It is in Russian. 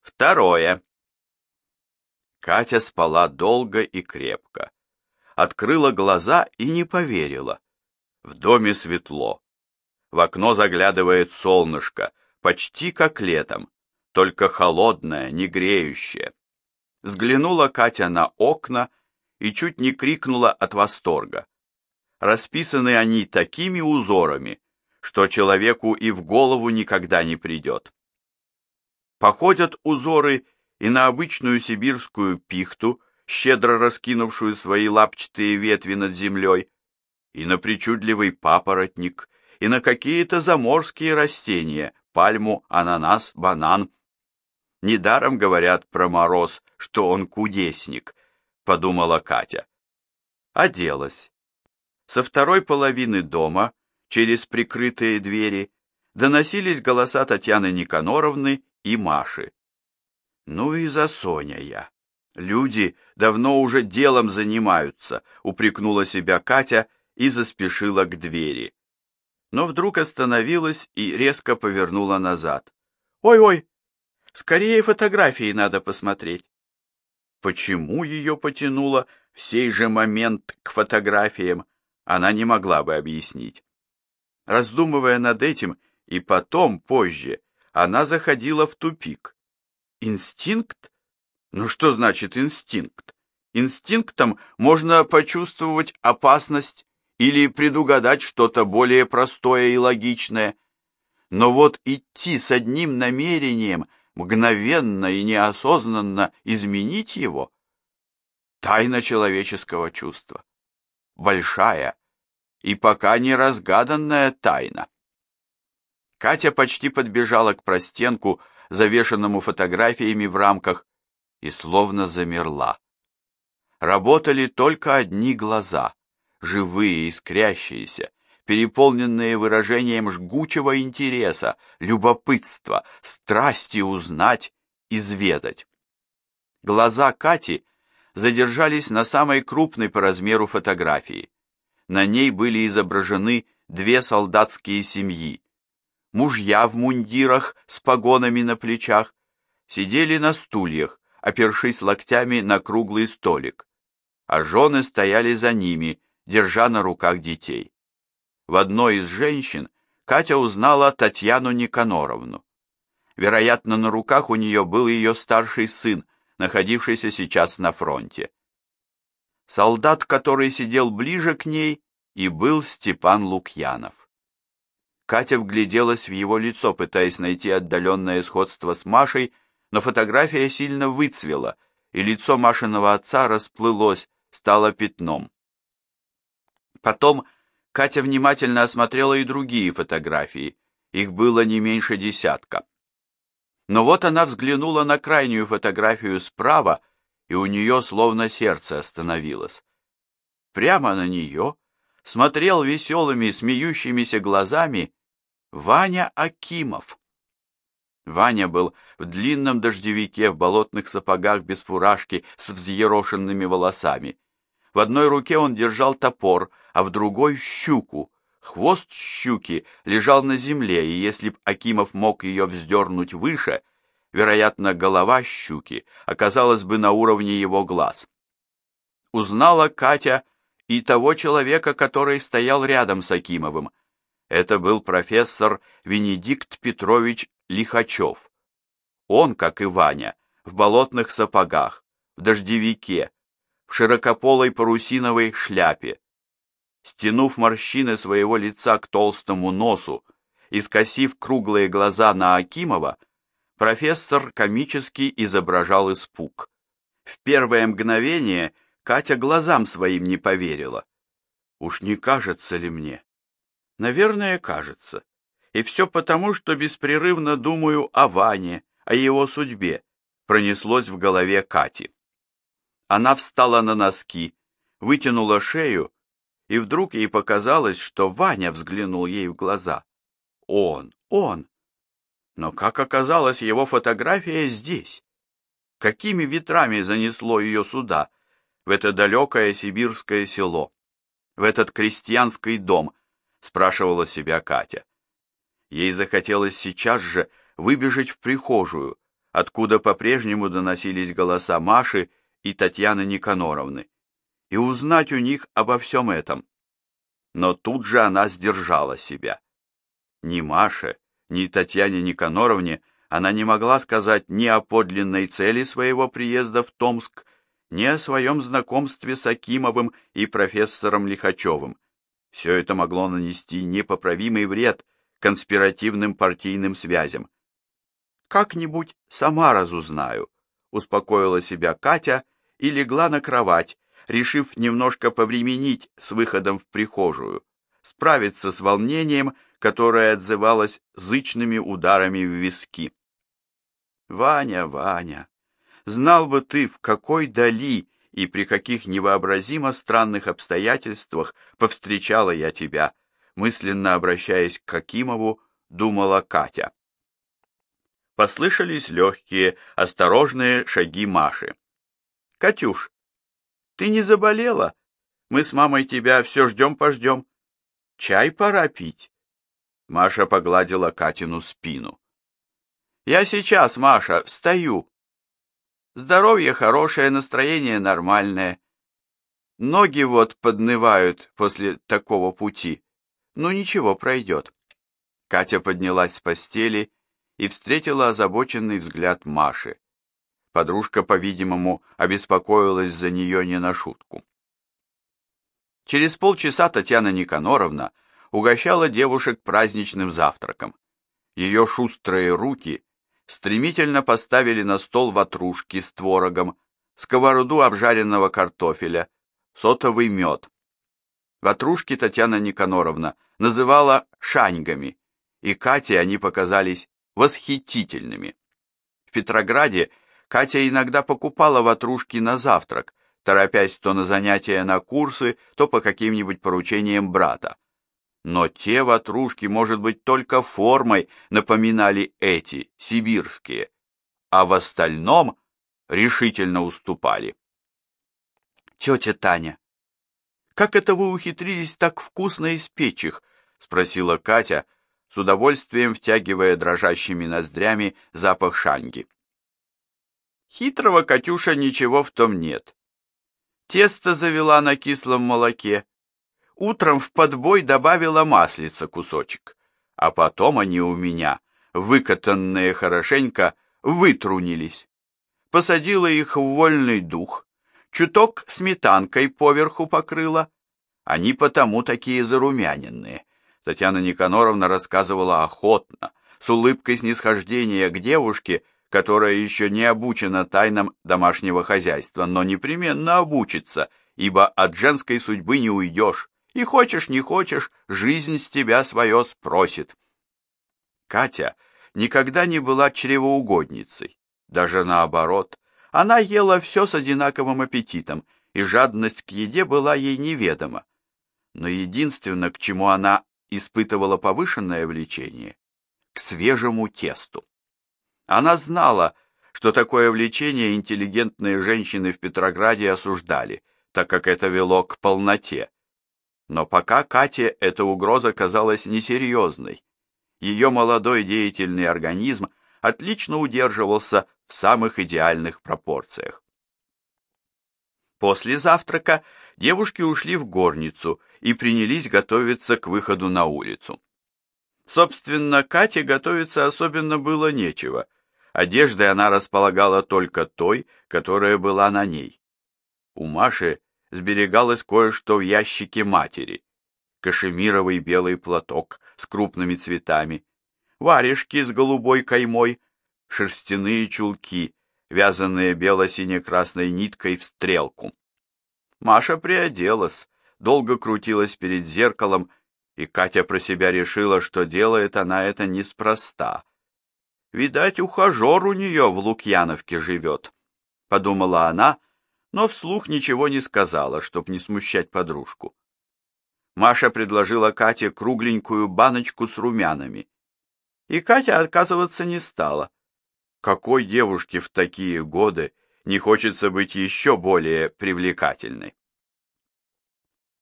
Второе. Катя спала долго и крепко. Открыла глаза и не поверила. В доме светло. В окно заглядывает солнышко, почти как летом, только холодное, не греющее. Взглянула Катя на окна и чуть не крикнула от восторга. Расписаны они такими узорами, что человеку и в голову никогда не придет. Походят узоры и на обычную сибирскую пихту, щедро раскинувшую свои лапчатые ветви над землей, и на причудливый папоротник, и на какие-то заморские растения, пальму, ананас, банан. Недаром говорят про мороз, что он кудесник, подумала Катя. Оделась. Со второй половины дома, через прикрытые двери, доносились голоса Татьяны Никаноровны и Маши. Ну и за Соня я. Люди давно уже делом занимаются, упрекнула себя Катя и заспешила к двери. Но вдруг остановилась и резко повернула назад. Ой-ой, скорее фотографии надо посмотреть. Почему ее потянуло в сей же момент к фотографиям, она не могла бы объяснить. Раздумывая над этим, и потом, позже, она заходила в тупик. Инстинкт? Ну что значит инстинкт? Инстинктом можно почувствовать опасность или предугадать что-то более простое и логичное. Но вот идти с одним намерением мгновенно и неосознанно изменить его — тайна человеческого чувства. Большая и пока не разгаданная тайна. Катя почти подбежала к простенку, завешенному фотографиями в рамках, и словно замерла. Работали только одни глаза, живые, искрящиеся, переполненные выражением жгучего интереса, любопытства, страсти узнать, изведать. Глаза Кати задержались на самой крупной по размеру фотографии. На ней были изображены две солдатские семьи. Мужья в мундирах с погонами на плечах сидели на стульях, опершись локтями на круглый столик, а жены стояли за ними, держа на руках детей. В одной из женщин Катя узнала Татьяну Никаноровну. Вероятно, на руках у нее был ее старший сын, находившийся сейчас на фронте. Солдат, который сидел ближе к ней, и был Степан Лукьянов. Катя вгляделась в его лицо, пытаясь найти отдаленное сходство с Машей, но фотография сильно выцвела, и лицо Машиного отца расплылось, стало пятном. Потом Катя внимательно осмотрела и другие фотографии, их было не меньше десятка. Но вот она взглянула на крайнюю фотографию справа, и у нее словно сердце остановилось. Прямо на нее смотрел веселыми, смеющимися глазами Ваня Акимов. Ваня был в длинном дождевике, в болотных сапогах без фуражки, с взъерошенными волосами. В одной руке он держал топор, а в другой — щуку. Хвост щуки лежал на земле, и если б Акимов мог ее вздернуть выше, вероятно, голова щуки оказалась бы на уровне его глаз. Узнала Катя и того человека, который стоял рядом с Акимовым. Это был профессор Венедикт Петрович Лихачев. Он, как и Ваня, в болотных сапогах, в дождевике, в широкополой парусиновой шляпе. Стянув морщины своего лица к толстому носу и скосив круглые глаза на Акимова, профессор комически изображал испуг. В первое мгновение Катя глазам своим не поверила. Уж не кажется ли мне? Наверное, кажется. И все потому, что беспрерывно думаю о Ване, о его судьбе, пронеслось в голове Кати. Она встала на носки, вытянула шею, и вдруг ей показалось, что Ваня взглянул ей в глаза. Он! Но как оказалось, его фотография здесь? Какими ветрами занесло ее сюда, в это далекое сибирское село, в этот крестьянский дом, спрашивала себя Катя. Ей захотелось сейчас же выбежать в прихожую, откуда по-прежнему доносились голоса Маши и Татьяны Никаноровны, и узнать у них обо всем этом. Но тут же она сдержала себя. Ни Маше, ни Татьяне Никаноровне она не могла сказать ни о подлинной цели своего приезда в Томск, ни о своем знакомстве с Акимовым и профессором Лихачевым. Все это могло нанести непоправимый вред конспиративным партийным связям. «Как-нибудь сама разузнаю», — успокоила себя Катя и легла на кровать, решив немножко повременить с выходом в прихожую, справиться с волнением, которое отзывалось зычными ударами в виски. «Ваня, Ваня, знал бы ты, в какой дали и при каких невообразимо странных обстоятельствах повстречала я тебя», мысленно обращаясь к Акимову, думала Катя. Послышались легкие, осторожные шаги Маши. «Катюш, ты не заболела? Мы с мамой тебя все ждем-пождем. Чай пора пить». Маша погладила Катину спину. «Я сейчас, Маша, встаю. Здоровье хорошее, настроение нормальное. Ноги вот поднывают после такого пути. Ну ничего, пройдет». Катя поднялась с постели и встретила озабоченный взгляд Маши. Подружка, по-видимому, обеспокоилась за нее не на шутку. Через полчаса Татьяна Никаноровна угощала девушек праздничным завтраком. Ее шустрые руки стремительно поставили на стол ватрушки с творогом, сковороду обжаренного картофеля, сотовый мед. Ватрушки Татьяна Никаноровна называла шаньгами, и Кате они показались восхитительными. В Петрограде Катя иногда покупала ватрушки на завтрак, торопясь то на занятия на курсы, то по каким-нибудь поручениям брата. Но те ватрушки, может быть, только формой напоминали эти, сибирские, а в остальном решительно уступали. «Тетя Таня, как это вы ухитрились так вкусно испечь их?» — спросила Катя, с удовольствием втягивая дрожащими ноздрями запах шаньги. «Хитрого, Катюша, ничего в том нет. Тесто завела на кислом молоке. Утром в подбой добавила маслица кусочек, а потом они у меня, выкатанные хорошенько, вытрунились. Посадила их в вольный дух, чуток сметанкой поверху покрыла. Они потому такие зарумяненные». Татьяна Никаноровна рассказывала охотно, с улыбкой снисхождения к девушке, которая еще не обучена тайнам домашнего хозяйства, но непременно обучится, ибо от женской судьбы не уйдешь, и хочешь не хочешь, жизнь с тебя свое спросит. Катя никогда не была чревоугодницей, даже наоборот. Она ела все с одинаковым аппетитом, и жадность к еде была ей неведома. Но единственное, к чему она испытывала повышенное влечение, к свежему тесту. Она знала, что такое влечение интеллигентные женщины в Петрограде осуждали, так как это вело к полноте. Но пока Кате эта угроза казалась несерьезной. Ее молодой деятельный организм отлично удерживался в самых идеальных пропорциях. После завтрака девушки ушли в горницу и принялись готовиться к выходу на улицу. Собственно, Кате готовиться особенно было нечего. Одеждой она располагала только той, которая была на ней. У Маши сберегалось кое-что в ящике матери. Кашемировый белый платок с крупными цветами, варежки с голубой каймой, шерстяные чулки, вязанные бело-сине-красной ниткой в стрелку. Маша приоделась, долго крутилась перед зеркалом, и Катя про себя решила, что делает она это неспроста. «Видать, ухажер у нее в Лукьяновке живет», — подумала она, но вслух ничего не сказала, чтоб не смущать подружку. Маша предложила Кате кругленькую баночку с румянами, и Катя отказываться не стала. Какой девушке в такие годы не хочется быть еще более привлекательной?